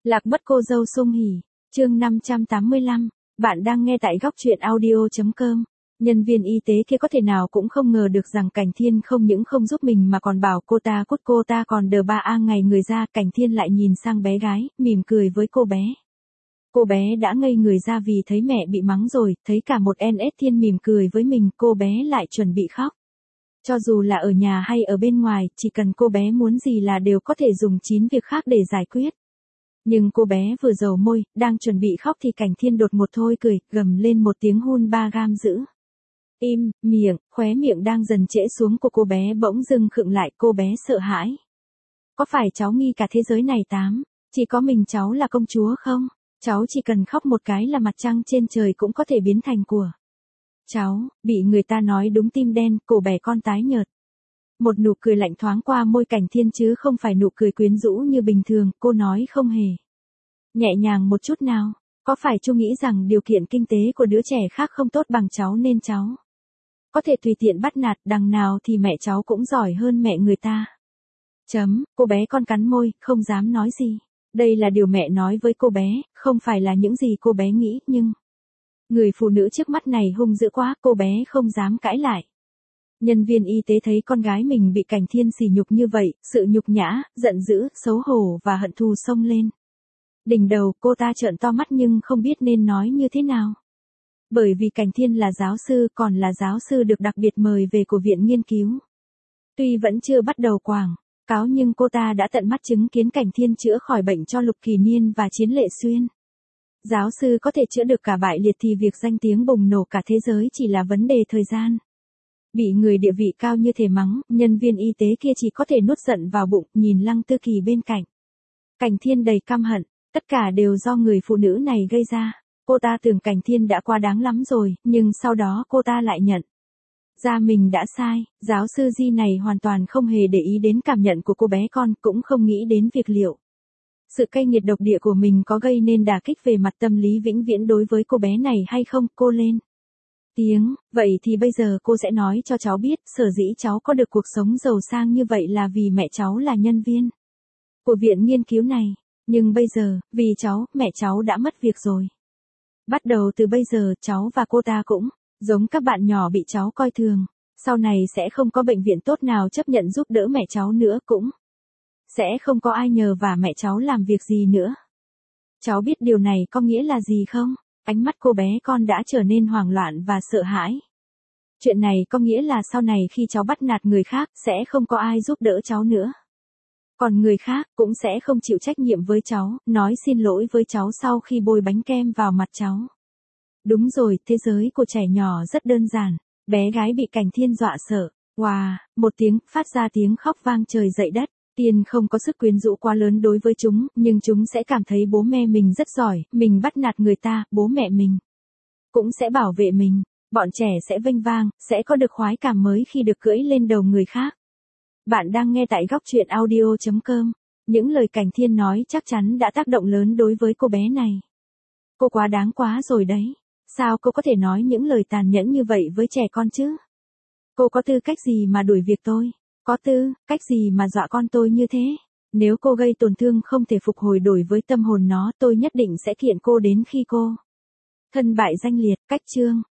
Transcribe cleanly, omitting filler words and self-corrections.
Lạc mất cô dâu sung hỉ, chương 585, bạn đang nghe tại góc truyện audio.com. Nhân viên y tế kia có thể nào cũng không ngờ được rằng Cảnh Thiên không những không giúp mình mà còn bảo cô ta cút, cô ta còn đờ ba a ngày người ra. Cảnh Thiên lại nhìn sang bé gái, mỉm cười với cô bé. Cô bé đã ngây người ra vì thấy mẹ bị mắng rồi, thấy cả một NS Thiên mỉm cười với mình, cô bé lại chuẩn bị khóc. Cho dù là ở nhà hay ở bên ngoài, chỉ cần cô bé muốn gì là đều có thể dùng 9 việc khác để giải quyết. Nhưng cô bé vừa dầu môi, đang chuẩn bị khóc thì Cảnh Thiên đột một thôi cười, gầm lên một tiếng hun ba gam dữ. Im, miệng, khóe miệng đang dần trễ xuống của cô bé bỗng dưng khựng lại, cô bé sợ hãi. Có phải cháu nghi cả thế giới này chỉ có mình cháu là công chúa không? Cháu chỉ cần khóc một cái là mặt trăng trên trời cũng có thể biến thành của cháu. Bị người ta nói đúng tim đen, cổ bé con tái nhợt. Một nụ cười lạnh thoáng qua môi Cảnh Thiên chứ không phải nụ cười quyến rũ như bình thường, cô nói không hề nhẹ nhàng một chút nào. Có phải chú nghĩ rằng điều kiện kinh tế của đứa trẻ khác không tốt bằng cháu nên cháu có thể tùy tiện bắt nạt, đằng nào thì mẹ cháu cũng giỏi hơn mẹ người ta. Cô bé con cắn môi, không dám nói gì. Đây là điều mẹ nói với cô bé, không phải là những gì cô bé nghĩ, nhưng người phụ nữ trước mắt này hung dữ quá, cô bé không dám cãi lại. Nhân viên y tế thấy con gái mình bị Cảnh Thiên sỉ nhục như vậy, sự nhục nhã, giận dữ, xấu hổ và hận thù xông lên đỉnh đầu, cô ta trợn to mắt nhưng không biết nên nói như thế nào. Bởi vì Cảnh Thiên là giáo sư, còn là giáo sư được đặc biệt mời về của viện nghiên cứu. Tuy vẫn chưa bắt đầu quảng cáo nhưng cô ta đã tận mắt chứng kiến Cảnh Thiên chữa khỏi bệnh cho Lục Kỳ Niên và Chiến Lệ Xuyên. Giáo sư có thể chữa được cả bại liệt thì việc danh tiếng bùng nổ cả thế giới chỉ là vấn đề thời gian. Bị người địa vị cao như thể mắng, nhân viên y tế kia chỉ có thể nuốt giận vào bụng, nhìn Lăng Tư Kỳ bên cạnh. Cảnh Thiên đầy căm hận, tất cả đều do người phụ nữ này gây ra. Cô ta tưởng Cảnh Thiên đã quá đáng lắm rồi, nhưng sau đó cô ta lại nhận ra mình đã sai. Giáo sư Di này hoàn toàn không hề để ý đến cảm nhận của cô bé con, cũng không nghĩ đến việc liệu sự cay nghiệt độc địa của mình có gây nên đả kích về mặt tâm lý vĩnh viễn đối với cô bé này hay không. Cô lên tiếng, vậy thì bây giờ cô sẽ nói cho cháu biết, sở dĩ cháu có được cuộc sống giàu sang như vậy là vì mẹ cháu là nhân viên của viện nghiên cứu này. Nhưng bây giờ, vì cháu, mẹ cháu đã mất việc rồi. Bắt đầu từ bây giờ, cháu và cô ta cũng giống các bạn nhỏ bị cháu coi thường. Sau này sẽ không có bệnh viện tốt nào chấp nhận giúp đỡ mẹ cháu nữa, cũng sẽ không có ai nhờ vả mẹ cháu làm việc gì nữa. Cháu biết điều này có nghĩa là gì không? Ánh mắt cô bé con đã trở nên hoảng loạn và sợ hãi. Chuyện này có nghĩa là sau này khi cháu bắt nạt người khác, sẽ không có ai giúp đỡ cháu nữa. Còn người khác cũng sẽ không chịu trách nhiệm với cháu, nói xin lỗi với cháu sau khi bôi bánh kem vào mặt cháu. Đúng rồi, thế giới của trẻ nhỏ rất đơn giản. Bé gái bị Cảnh Thiên dọa sợ. Wow, một tiếng, phát ra tiếng khóc vang trời dậy đất. Tiên không có sức quyến rũ quá lớn đối với chúng, nhưng chúng sẽ cảm thấy bố mẹ mình rất giỏi, mình bắt nạt người ta, bố mẹ mình cũng sẽ bảo vệ mình. Bọn trẻ sẽ vênh vang, sẽ có được khoái cảm mới khi được cưỡi lên đầu người khác. Bạn đang nghe tại góc truyện audio.com. Những lời Cảnh Thiên nói chắc chắn đã tác động lớn đối với cô bé này. Cô quá đáng quá rồi đấy. Sao cô có thể nói những lời tàn nhẫn như vậy với trẻ con chứ? Cô có tư cách gì mà đuổi việc tôi? Có tư cách gì mà dọa con tôi như thế? Nếu cô gây tổn thương không thể phục hồi đổi với tâm hồn nó, tôi nhất định sẽ kiện cô đến khi cô thân bại danh liệt. Cách chương